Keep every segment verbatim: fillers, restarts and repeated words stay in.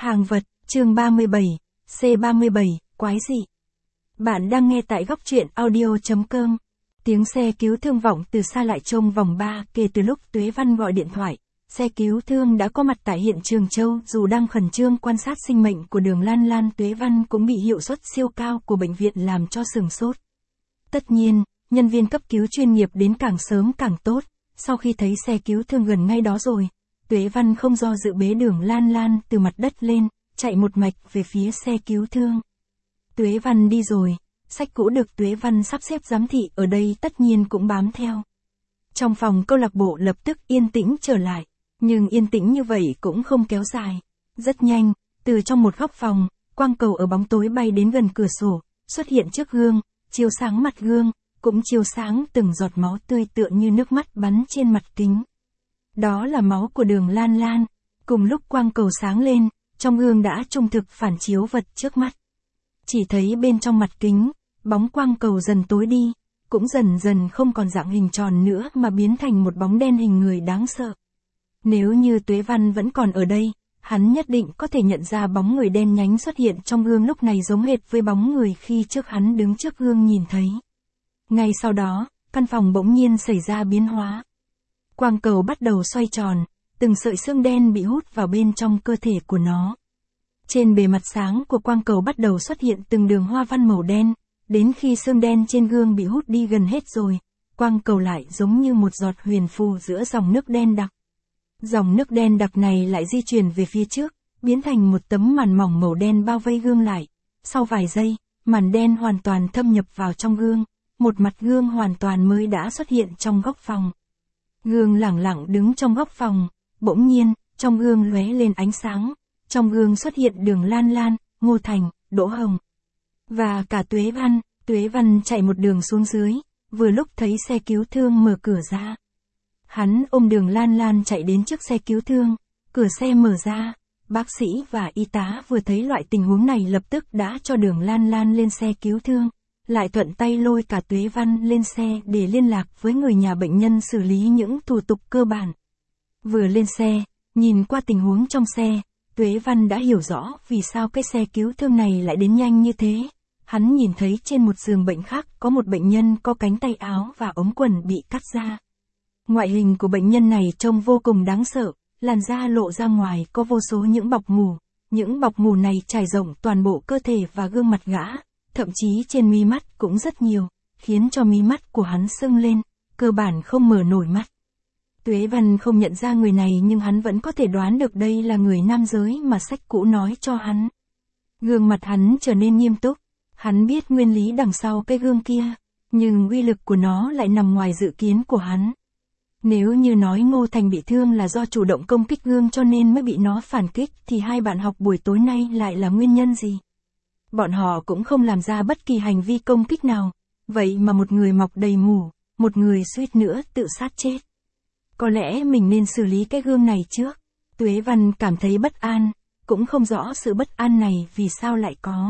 Hàng vật, chương ba mươi bảy, C ba mươi bảy, quái dị. Bạn đang nghe tại góc truyện audio.com. Tiếng xe cứu thương vọng từ xa lại trong vòng ba, kể từ lúc Tuế Văn gọi điện thoại. Xe cứu thương đã có mặt tại hiện trường Châu, dù đang khẩn trương quan sát sinh mệnh của Đường Lan Lan, Tuế Văn cũng bị hiệu suất siêu cao của bệnh viện làm cho sửng sốt. Tất nhiên, nhân viên cấp cứu chuyên nghiệp đến càng sớm càng tốt. Sau khi thấy xe cứu thương gần ngay đó rồi, Tuế Văn không do dự bế Đường Lan Lan từ mặt đất lên, chạy một mạch về phía xe cứu thương. Tuế Văn đi rồi, sách cũ được Tuế Văn sắp xếp giám thị ở đây tất nhiên cũng bám theo. Trong phòng câu lạc bộ lập tức yên tĩnh trở lại, nhưng yên tĩnh như vậy cũng không kéo dài. Rất nhanh, từ trong một góc phòng, quang cầu ở bóng tối bay đến gần cửa sổ, xuất hiện trước gương, chiếu sáng mặt gương, cũng chiếu sáng từng giọt máu tươi tựa như nước mắt bắn trên mặt kính. Đó là máu của Đường Lan Lan. Cùng lúc quang cầu sáng lên, trong gương đã trung thực phản chiếu vật trước mắt. Chỉ thấy bên trong mặt kính, bóng quang cầu dần tối đi, cũng dần dần không còn dạng hình tròn nữa mà biến thành một bóng đen hình người đáng sợ. Nếu như Tuế Văn vẫn còn ở đây, hắn nhất định có thể nhận ra bóng người đen nhánh xuất hiện trong gương lúc này giống hệt với bóng người khi trước hắn đứng trước gương nhìn thấy. Ngay sau đó, căn phòng bỗng nhiên xảy ra biến hóa. Quang cầu bắt đầu xoay tròn, từng sợi xương đen bị hút vào bên trong cơ thể của nó. Trên bề mặt sáng của quang cầu bắt đầu xuất hiện từng đường hoa văn màu đen, đến khi xương đen trên gương bị hút đi gần hết rồi, quang cầu lại giống như một giọt huyền phù giữa dòng nước đen đặc. Dòng nước đen đặc này lại di chuyển về phía trước, biến thành một tấm màn mỏng màu đen bao vây gương lại. Sau vài giây, màn đen hoàn toàn thâm nhập vào trong gương, một mặt gương hoàn toàn mới đã xuất hiện trong góc phòng. Gương lẳng lặng đứng trong góc phòng, bỗng nhiên, trong gương lóe lên ánh sáng, trong gương xuất hiện Đường Lan Lan, Ngô Thành, Đỗ Hồng. Và cả Tuế Văn, Tuế Văn chạy một đường xuống dưới, vừa lúc thấy xe cứu thương mở cửa ra. Hắn ôm Đường Lan Lan chạy đến trước xe cứu thương, cửa xe mở ra, bác sĩ và y tá vừa thấy loại tình huống này lập tức đã cho Đường Lan Lan lên xe cứu thương, lại thuận tay lôi cả Tuế Văn lên xe để liên lạc với người nhà bệnh nhân xử lý những thủ tục cơ bản. Vừa lên xe, nhìn qua tình huống trong xe, Tuế Văn đã hiểu rõ vì sao cái xe cứu thương này lại đến nhanh như thế. Hắn nhìn thấy trên một giường bệnh khác có một bệnh nhân có cánh tay áo và ống quần bị cắt ra. Ngoại hình của bệnh nhân này trông vô cùng đáng sợ, làn da lộ ra ngoài có vô số những bọc mủ. Những bọc mủ này trải rộng toàn bộ cơ thể và gương mặt gã, thậm chí trên mí mắt cũng rất nhiều, khiến cho mí mắt của hắn sưng lên, cơ bản không mở nổi mắt. Tuế Văn không nhận ra người này nhưng hắn vẫn có thể đoán được đây là người nam giới mà sách cũ nói cho hắn. Gương mặt hắn trở nên nghiêm túc, hắn biết nguyên lý đằng sau cái gương kia, nhưng uy lực của nó lại nằm ngoài dự kiến của hắn. Nếu như nói Ngô Thành bị thương là do chủ động công kích gương cho nên mới bị nó phản kích thì hai bạn học buổi tối nay lại là nguyên nhân gì? Bọn họ cũng không làm ra bất kỳ hành vi công kích nào, vậy mà một người mọc đầy mủ, một người suýt nữa tự sát chết. Có lẽ mình nên xử lý cái gương này trước. Tuế Văn cảm thấy bất an, cũng không rõ sự bất an này vì sao lại có.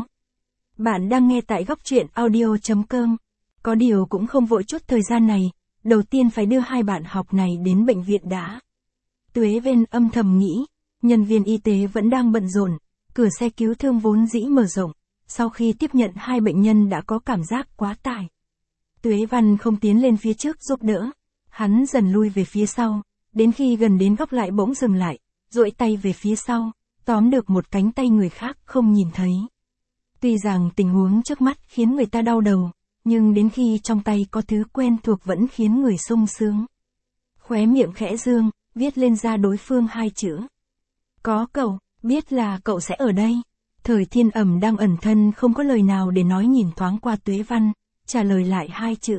Bạn đang nghe tại góc truyện audio.com. Có điều cũng không vội chút thời gian này, đầu tiên phải đưa hai bạn học này đến bệnh viện đã. Tuế Văn âm thầm nghĩ, nhân viên y tế vẫn đang bận rộn, cửa xe cứu thương vốn dĩ mở rộng, sau khi tiếp nhận hai bệnh nhân đã có cảm giác quá tải. Tuế Văn không tiến lên phía trước giúp đỡ, hắn dần lui về phía sau, đến khi gần đến góc lại bỗng dừng lại, duỗi tay về phía sau, tóm được một cánh tay người khác không nhìn thấy. Tuy rằng tình huống trước mắt khiến người ta đau đầu, nhưng đến khi trong tay có thứ quen thuộc vẫn khiến người sung sướng. Khóe miệng khẽ dương, viết lên ra đối phương hai chữ. Có cậu, biết là cậu sẽ ở đây. Thời Thiên Ẩm đang ẩn thân không có lời nào để nói nhìn thoáng qua Tuế Văn, trả lời lại hai chữ.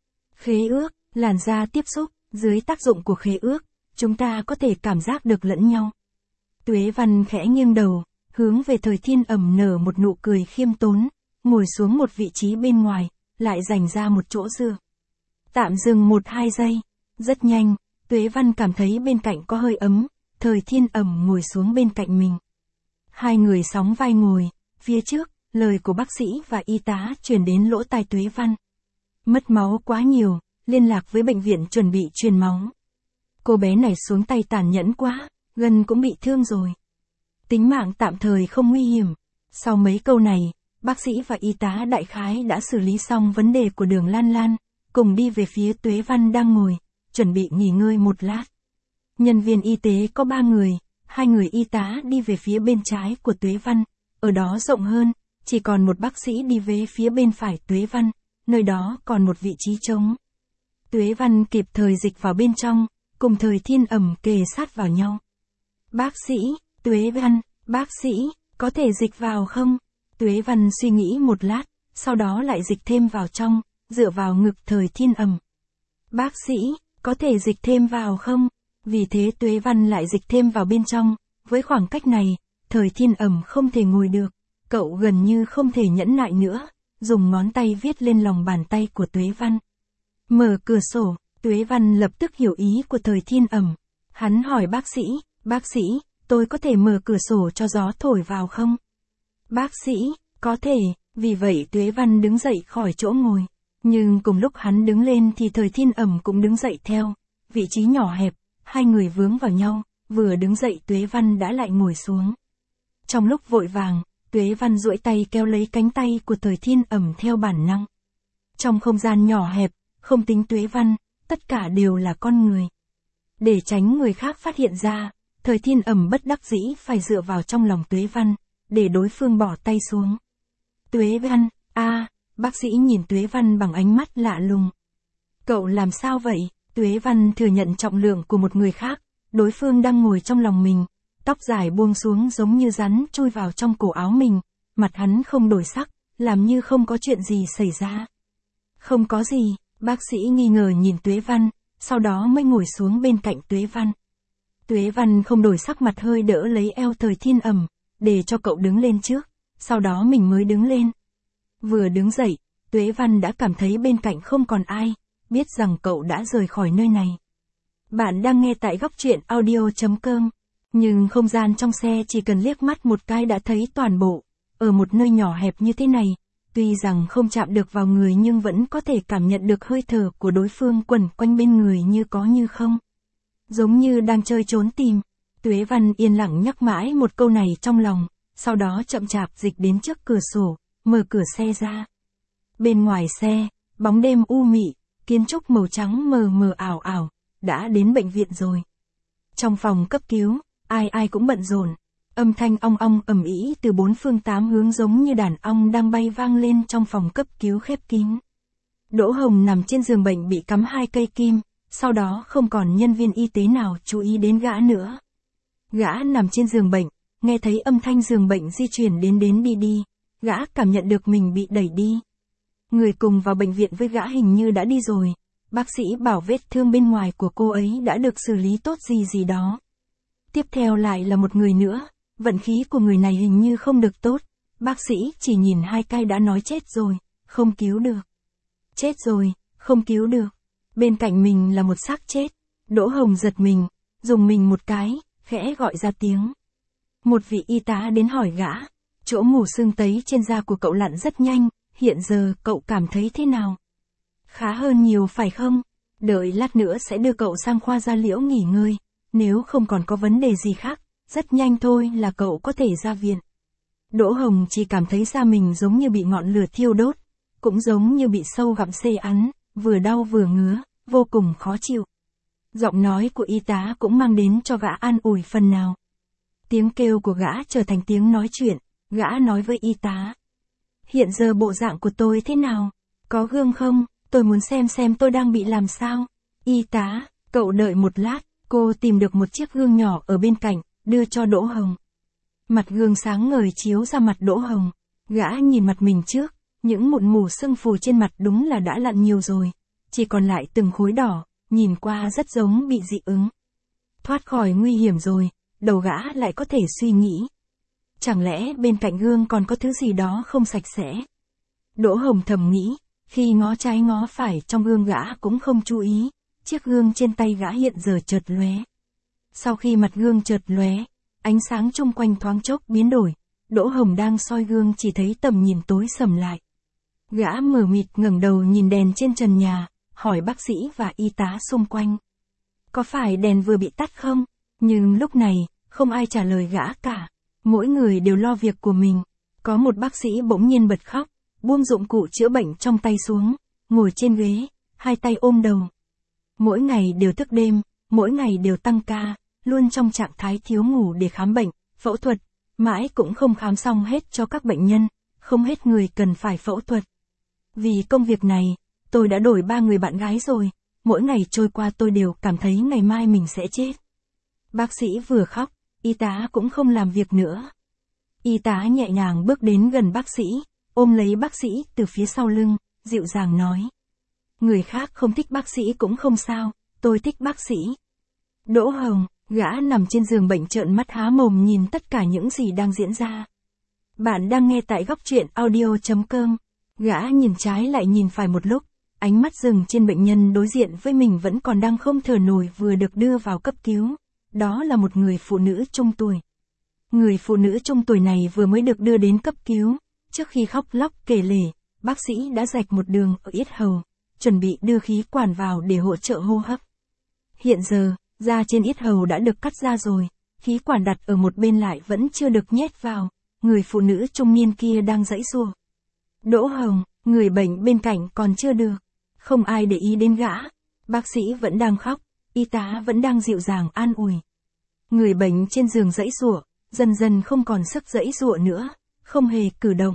Khế ước, làn da tiếp xúc, dưới tác dụng của khế ước, chúng ta có thể cảm giác được lẫn nhau. Tuế Văn khẽ nghiêng đầu, hướng về Thời Thiên Ẩm nở một nụ cười khiêm tốn, ngồi xuống một vị trí bên ngoài, lại dành ra một chỗ dựa. Tạm dừng một hai giây, rất nhanh, Tuế Văn cảm thấy bên cạnh có hơi ấm, Thời Thiên Ẩm ngồi xuống bên cạnh mình. Hai người sóng vai ngồi, phía trước, lời của bác sĩ và y tá truyền đến lỗ tai Tuế Văn. Mất máu quá nhiều, liên lạc với bệnh viện chuẩn bị truyền máu. Cô bé này xuống tay tàn nhẫn quá, gần cũng bị thương rồi. tính mạng tạm thời không nguy hiểm. Sau mấy câu này, bác sĩ và y tá đại khái đã xử lý xong vấn đề của Đường Lan Lan, cùng đi về phía Tuế Văn đang ngồi, chuẩn bị nghỉ ngơi một lát. Nhân viên y tế có ba người, hai người y tá đi về phía bên trái của Tuế Văn, ở đó rộng hơn, chỉ còn một bác sĩ đi về phía bên phải Tuế Văn, nơi đó còn một vị trí trống. Tuế Văn kịp thời dịch vào bên trong, cùng Thời Thiên Ẩm kề sát vào nhau. Bác sĩ, Tuế Văn, bác sĩ, có thể dịch vào không? Tuế Văn suy nghĩ một lát, sau đó lại dịch thêm vào trong, dựa vào ngực Thời Thiên Ẩm. Bác sĩ, có thể dịch thêm vào không? Vì thế Tuế Văn lại dịch thêm vào bên trong, với khoảng cách này, Thời Thiên Ẩm không thể ngồi được, cậu gần như không thể nhẫn nại nữa, dùng ngón tay viết lên lòng bàn tay của Tuế Văn. Mở cửa sổ, Tuế Văn lập tức hiểu ý của Thời Thiên Ẩm. Hắn hỏi bác sĩ, bác sĩ, tôi có thể mở cửa sổ cho gió thổi vào không? Bác sĩ, có thể, vì vậy Tuế Văn đứng dậy khỏi chỗ ngồi. Nhưng cùng lúc hắn đứng lên thì Thời Thiên Ẩm cũng đứng dậy theo. Vị trí nhỏ hẹp, hai người vướng vào nhau, vừa đứng dậy Tuế Văn đã lại ngồi xuống. Trong lúc vội vàng, Tuế Văn duỗi tay kéo lấy cánh tay của Thời Thiên Ẩm theo bản năng. Trong không gian nhỏ hẹp, không tính Tuế Văn, tất cả đều là con người. Để tránh người khác phát hiện ra, Thời Thiên Ẩm bất đắc dĩ phải dựa vào trong lòng Tuế Văn, để đối phương bỏ tay xuống. Tuế Văn, a, à, bác sĩ nhìn Tuế Văn bằng ánh mắt lạ lùng. Cậu làm sao vậy? Tuế Văn thừa nhận trọng lượng của một người khác, đối phương đang ngồi trong lòng mình, tóc dài buông xuống giống như rắn chui vào trong cổ áo mình, mặt hắn không đổi sắc, làm như không có chuyện gì xảy ra. Không có gì, bác sĩ nghi ngờ nhìn Tuế Văn, sau đó mới ngồi xuống bên cạnh Tuế Văn. Tuế Văn không đổi sắc mặt hơi đỡ lấy eo Thời Thiên Ẩm, để cho cậu đứng lên trước, sau đó mình mới đứng lên. Vừa đứng dậy, Tuế Văn đã cảm thấy bên cạnh không còn ai, biết rằng cậu đã rời khỏi nơi này. Bạn đang nghe tại góc truyện audio chấm com, nhưng không gian trong xe chỉ cần liếc mắt một cái đã thấy toàn bộ. Ở một nơi nhỏ hẹp như thế này, tuy rằng không chạm được vào người nhưng vẫn có thể cảm nhận được hơi thở của đối phương quẩn quanh bên người như có như không. Giống như đang chơi trốn tìm. Tuế Văn yên lặng nhắc mãi một câu này trong lòng, sau đó chậm chạp dịch đến trước cửa sổ, mở cửa xe ra. Bên ngoài xe, bóng đêm u mị, kiến trúc màu trắng mờ mờ ảo ảo, đã đến bệnh viện rồi. Trong phòng cấp cứu, ai ai cũng bận rộn, âm thanh ong ong ầm ĩ từ bốn phương tám hướng giống như đàn ong đang bay vang lên trong phòng cấp cứu khép kín. Đỗ Hồng nằm trên giường bệnh bị cắm hai cây kim, sau đó không còn nhân viên y tế nào chú ý đến gã nữa. Gã nằm trên giường bệnh, nghe thấy âm thanh giường bệnh di chuyển đến đến đi đi, gã cảm nhận được mình bị đẩy đi. Người cùng vào bệnh viện với gã hình như đã đi rồi, bác sĩ bảo vết thương bên ngoài của cô ấy đã được xử lý tốt gì gì đó. Tiếp theo lại là một người nữa, vận khí của người này hình như không được tốt, bác sĩ chỉ nhìn hai cái đã nói chết rồi, không cứu được. Chết rồi, không cứu được. Bên cạnh mình là một xác chết. Đỗ Hồng giật mình, dùng mình một cái, khẽ gọi ra tiếng. Một vị y tá đến hỏi gã, chỗ mù sưng tấy trên da của cậu lặn rất nhanh, hiện giờ cậu cảm thấy thế nào? Khá hơn nhiều phải không? Đợi lát nữa sẽ đưa cậu sang khoa da liễu nghỉ ngơi, nếu không còn có vấn đề gì khác, rất nhanh thôi là cậu có thể ra viện. Đỗ Hồng chỉ cảm thấy da mình giống như bị ngọn lửa thiêu đốt, cũng giống như bị sâu gặm xê ăn, vừa đau vừa ngứa, vô cùng khó chịu. Giọng nói của y tá cũng mang đến cho gã an ủi phần nào. Tiếng kêu của gã trở thành tiếng nói chuyện, gã nói với y tá. Hiện giờ bộ dạng của tôi thế nào? Có gương không? Tôi muốn xem xem tôi đang bị làm sao. Y tá, cậu đợi một lát, cô tìm được một chiếc gương nhỏ ở bên cạnh, đưa cho Đỗ Hồng. Mặt gương sáng ngời chiếu ra mặt Đỗ Hồng. Gã nhìn mặt mình trước, những mụn mù sưng phù trên mặt đúng là đã lặn nhiều rồi. Chỉ còn lại từng khối đỏ, nhìn qua rất giống bị dị ứng. Thoát khỏi nguy hiểm rồi, đầu gã lại có thể suy nghĩ. Chẳng lẽ bên cạnh gương còn có thứ gì đó không sạch sẽ? Đỗ Hồng thầm nghĩ, khi ngó trái ngó phải trong gương gã cũng không chú ý, chiếc gương trên tay gã hiện giờ chợt lóe. Sau khi mặt gương chợt lóe, ánh sáng chung quanh thoáng chốc biến đổi, Đỗ Hồng đang soi gương chỉ thấy tầm nhìn tối sầm lại. Gã mờ mịt ngẩng đầu nhìn đèn trên trần nhà, hỏi bác sĩ và y tá xung quanh. Có phải đèn vừa bị tắt không? Nhưng lúc này, không ai trả lời gã cả. Mỗi người đều lo việc của mình. Có một bác sĩ bỗng nhiên bật khóc, buông dụng cụ chữa bệnh trong tay xuống, ngồi trên ghế, hai tay ôm đầu. Mỗi ngày đều thức đêm, mỗi ngày đều tăng ca, luôn trong trạng thái thiếu ngủ để khám bệnh, phẫu thuật, mãi cũng không khám xong hết cho các bệnh nhân, không hết người cần phải phẫu thuật. Vì công việc này, tôi đã đổi ba người bạn gái rồi, mỗi ngày trôi qua tôi đều cảm thấy ngày mai mình sẽ chết. Bác sĩ vừa khóc, y tá cũng không làm việc nữa. Y tá nhẹ nhàng bước đến gần bác sĩ, ôm lấy bác sĩ từ phía sau lưng, dịu dàng nói. Người khác không thích bác sĩ cũng không sao, tôi thích bác sĩ. Đỗ Hồng, gã nằm trên giường bệnh trợn mắt há mồm nhìn tất cả những gì đang diễn ra. Bạn đang nghe tại góc truyện audio.com. Gã nhìn trái lại nhìn phải một lúc, ánh mắt dừng trên bệnh nhân đối diện với mình vẫn còn đang không thở nổi vừa được đưa vào cấp cứu. Đó là một người phụ nữ trung tuổi. Người phụ nữ trung tuổi này vừa mới được đưa đến cấp cứu, trước khi khóc lóc kể lể, bác sĩ đã rạch một đường ở yết hầu, chuẩn bị đưa khí quản vào để hỗ trợ hô hấp. Hiện giờ, da trên yết hầu đã được cắt ra rồi, khí quản đặt ở một bên lại vẫn chưa được nhét vào, người phụ nữ trung niên kia đang giãy giụa. Đỗ Hồng, người bệnh bên cạnh còn chưa được, không ai để ý đến gã, bác sĩ vẫn đang khóc, y tá vẫn đang dịu dàng an ủi. Người bệnh trên giường giãy giụa, dần dần không còn sức giãy giụa nữa, không hề cử động.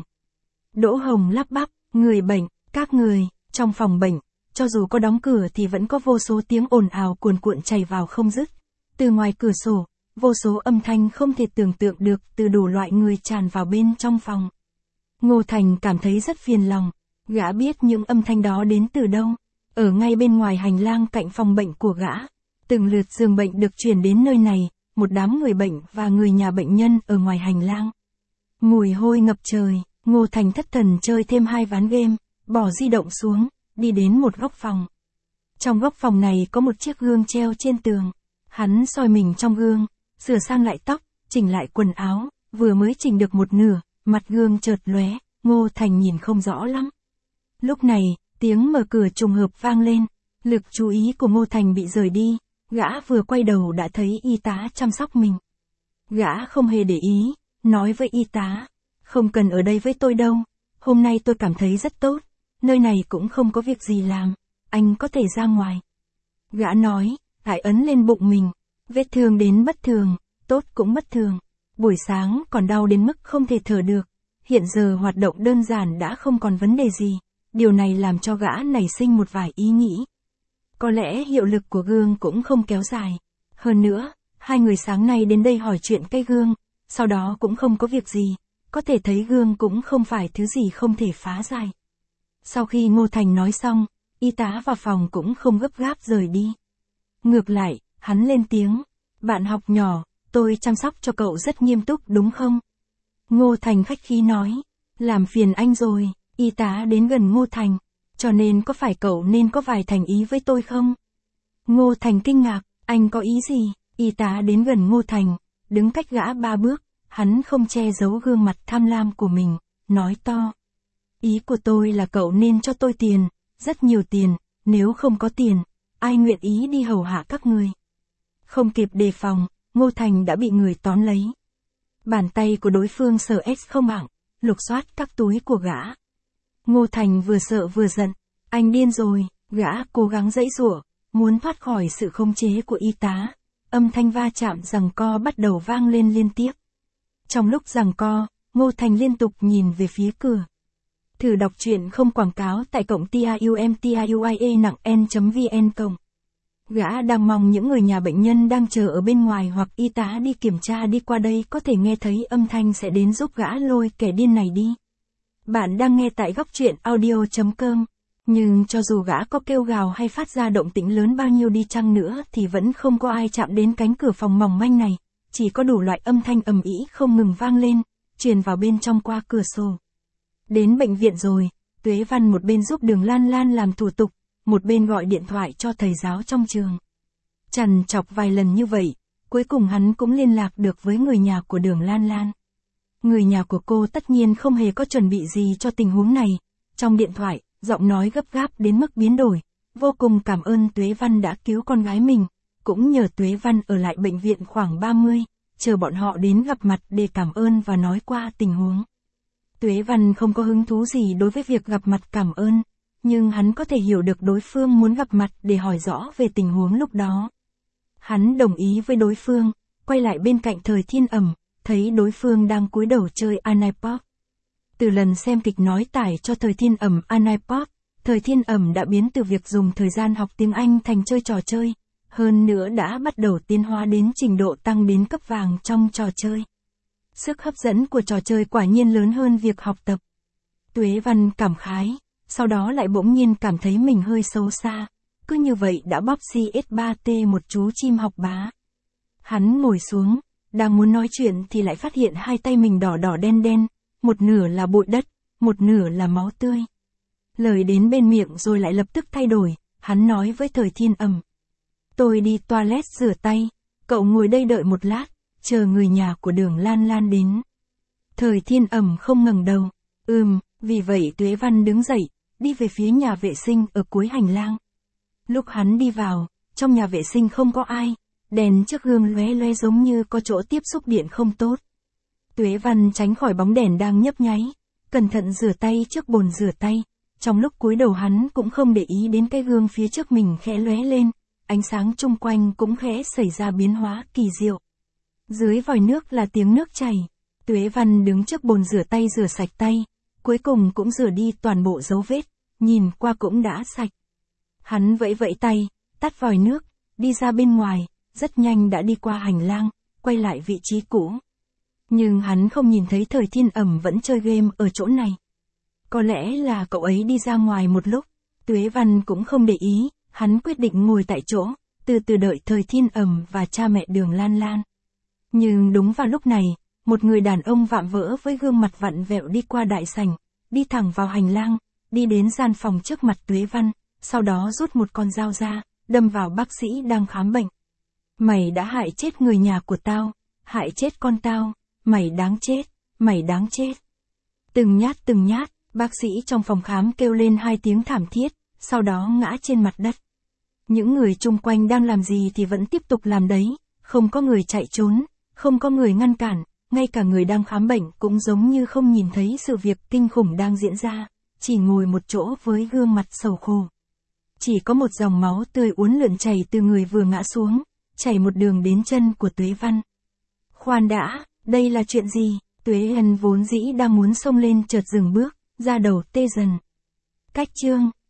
Đỗ Hồng lắp bắp, người bệnh, các người, trong phòng bệnh, cho dù có đóng cửa thì vẫn có vô số tiếng ồn ào cuồn cuộn chảy vào không dứt. Từ ngoài cửa sổ, vô số âm thanh không thể tưởng tượng được từ đủ loại người tràn vào bên trong phòng. Ngô Thành cảm thấy rất phiền lòng, gã biết những âm thanh đó đến từ đâu. Ở ngay bên ngoài hành lang cạnh phòng bệnh của gã, từng lượt giường bệnh được chuyển đến nơi này, một đám người bệnh và người nhà bệnh nhân ở ngoài hành lang. Mùi hôi ngập trời, Ngô Thành thất thần chơi thêm hai ván game, bỏ di động xuống, đi đến một góc phòng. Trong góc phòng này có một chiếc gương treo trên tường. Hắn soi mình trong gương, sửa sang lại tóc, chỉnh lại quần áo, vừa mới chỉnh được một nửa, mặt gương chợt lóe, Ngô Thành nhìn không rõ lắm. Lúc này, tiếng mở cửa trùng hợp vang lên, lực chú ý của Ngô Thành bị rời đi, gã vừa quay đầu đã thấy y tá chăm sóc mình. Gã không hề để ý, nói với y tá, không cần ở đây với tôi đâu, hôm nay tôi cảm thấy rất tốt, nơi này cũng không có việc gì làm, anh có thể ra ngoài. Gã nói, lại ấn lên bụng mình, vết thương đến bất thường, tốt cũng bất thường, buổi sáng còn đau đến mức không thể thở được, hiện giờ hoạt động đơn giản đã không còn vấn đề gì, điều này làm cho gã nảy sinh một vài ý nghĩ. Có lẽ hiệu lực của gương cũng không kéo dài. Hơn nữa, hai người sáng nay đến đây hỏi chuyện cây gương, sau đó cũng không có việc gì, có thể thấy gương cũng không phải thứ gì không thể phá giải. Sau khi Ngô Thành nói xong, y tá vào phòng cũng không gấp gáp rời đi. Ngược lại, hắn lên tiếng, bạn học nhỏ, tôi chăm sóc cho cậu rất nghiêm túc đúng không? Ngô Thành khách khí nói, làm phiền anh rồi, y tá đến gần Ngô Thành, cho nên có phải cậu nên có vài thành ý với tôi không? Ngô Thành kinh ngạc, anh có ý gì? Y tá đến gần Ngô Thành, đứng cách gã ba bước, hắn không che giấu gương mặt tham lam của mình, nói to. Ý của tôi là cậu nên cho tôi tiền, rất nhiều tiền, nếu không có tiền, ai nguyện ý đi hầu hạ các người. Không kịp đề phòng, Ngô Thành đã bị người tóm lấy. Bàn tay của đối phương sờ ếch không hẳn, lục soát các túi của gã. Ngô Thành vừa sợ vừa giận, anh điên rồi, gã cố gắng giãy giụa, muốn thoát khỏi sự khống chế của y tá. Âm thanh va chạm giằng co bắt đầu vang lên liên tiếp. Trong lúc giằng co, Ngô Thành liên tục nhìn về phía cửa. Thử đọc truyện không quảng cáo tại cổng tiumtiuia nặng n.vn cộng. Gã đang mong những người nhà bệnh nhân đang chờ ở bên ngoài hoặc y tá đi kiểm tra đi qua đây có thể nghe thấy âm thanh sẽ đến giúp gã lôi kẻ điên này đi. Bạn đang nghe tại góc truyện audio.com. Nhưng cho dù gã có kêu gào hay phát ra động tĩnh lớn bao nhiêu đi chăng nữa thì vẫn không có ai chạm đến cánh cửa phòng mỏng manh này, chỉ có đủ loại âm thanh ầm ĩ không ngừng vang lên, truyền vào bên trong qua cửa sổ. Đến bệnh viện rồi, Tuế Văn một bên giúp Đường Lan Lan làm thủ tục, một bên gọi điện thoại cho thầy giáo trong trường. Trằn trọc vài lần như vậy, cuối cùng hắn cũng liên lạc được với người nhà của Đường Lan Lan. Người nhà của cô tất nhiên không hề có chuẩn bị gì cho tình huống này. Trong điện thoại, giọng nói gấp gáp đến mức biến đổi, vô cùng cảm ơn Tuế Văn đã cứu con gái mình, cũng nhờ Tuế Văn ở lại bệnh viện khoảng ba mươi, chờ bọn họ đến gặp mặt để cảm ơn và nói qua tình huống. Tuế Văn không có hứng thú gì đối với việc gặp mặt cảm ơn, nhưng hắn có thể hiểu được đối phương muốn gặp mặt để hỏi rõ về tình huống lúc đó. Hắn đồng ý với đối phương, quay lại bên cạnh Thời Thiên Ẩm, thấy đối phương đang cúi đầu chơi iPod. Từ lần xem kịch nói tải cho Thời Thiên Ẩm iPod, Thời Thiên Ẩm đã biến từ việc dùng thời gian học tiếng Anh thành chơi trò chơi, hơn nữa đã bắt đầu tiến hóa đến trình độ tăng đến cấp vàng trong trò chơi. Sức hấp dẫn của trò chơi quả nhiên lớn hơn việc học tập. Tuế Văn cảm khái, sau đó lại bỗng nhiên cảm thấy mình hơi xấu xa, cứ như vậy đã bóp xê ét ba T một chú chim học bá. Hắn ngồi xuống, đang muốn nói chuyện thì lại phát hiện hai tay mình đỏ đỏ đen đen, một nửa là bụi đất, một nửa là máu tươi. Lời đến bên miệng rồi lại lập tức thay đổi, hắn nói với Thời Thiên Ẩm. Tôi đi toilet rửa tay, cậu ngồi đây đợi một lát, chờ người nhà của Đường Lan Lan đến. Thời Thiên Ẩm không ngẩng đầu, ừm, vì vậy Tuế Văn đứng dậy, đi về phía nhà vệ sinh ở cuối hành lang. Lúc hắn đi vào, trong nhà vệ sinh không có ai, đèn trước gương lóe lóe giống như có chỗ tiếp xúc điện không tốt. Tuế Văn tránh khỏi bóng đèn đang nhấp nháy, cẩn thận rửa tay trước bồn rửa tay. Trong lúc cúi đầu hắn cũng không để ý đến cái gương phía trước mình khẽ lóe lên, ánh sáng chung quanh cũng khẽ xảy ra biến hóa kỳ diệu. Dưới vòi nước là tiếng nước chảy, Tuế Văn đứng trước bồn rửa tay rửa sạch tay, cuối cùng cũng rửa đi toàn bộ dấu vết, nhìn qua cũng đã sạch. Hắn vẫy vẫy tay, tắt vòi nước, đi ra bên ngoài, rất nhanh đã đi qua hành lang, quay lại vị trí cũ. Nhưng hắn không nhìn thấy Thời Thiên Ẩm vẫn chơi game ở chỗ này. Có lẽ là cậu ấy đi ra ngoài một lúc, Tuế Văn cũng không để ý, hắn quyết định ngồi tại chỗ, từ từ đợi Thời Thiên Ẩm và cha mẹ Đường Lan Lan. Nhưng đúng vào lúc này, một người đàn ông vạm vỡ với gương mặt vặn vẹo đi qua đại sảnh, đi thẳng vào hành lang, đi đến gian phòng trước mặt Tuế Văn, sau đó rút một con dao ra, đâm vào bác sĩ đang khám bệnh. Mày đã hại chết người nhà của tao, hại chết con tao, mày đáng chết, mày đáng chết. Từng nhát từng nhát, bác sĩ trong phòng khám kêu lên hai tiếng thảm thiết, sau đó ngã trên mặt đất. Những người chung quanh đang làm gì thì vẫn tiếp tục làm đấy, không có người chạy trốn, không có người ngăn cản, ngay cả người đang khám bệnh cũng giống như không nhìn thấy sự việc kinh khủng đang diễn ra, chỉ ngồi một chỗ với gương mặt sầu khổ. Chỉ có một dòng máu tươi uốn lượn chảy từ người vừa ngã xuống, chảy một đường đến chân của Tuế Văn. Khoan đã, đây là chuyện gì? Tuế Ân vốn dĩ đang muốn xông lên chợt dừng bước, ra đầu tê dần. Cách chương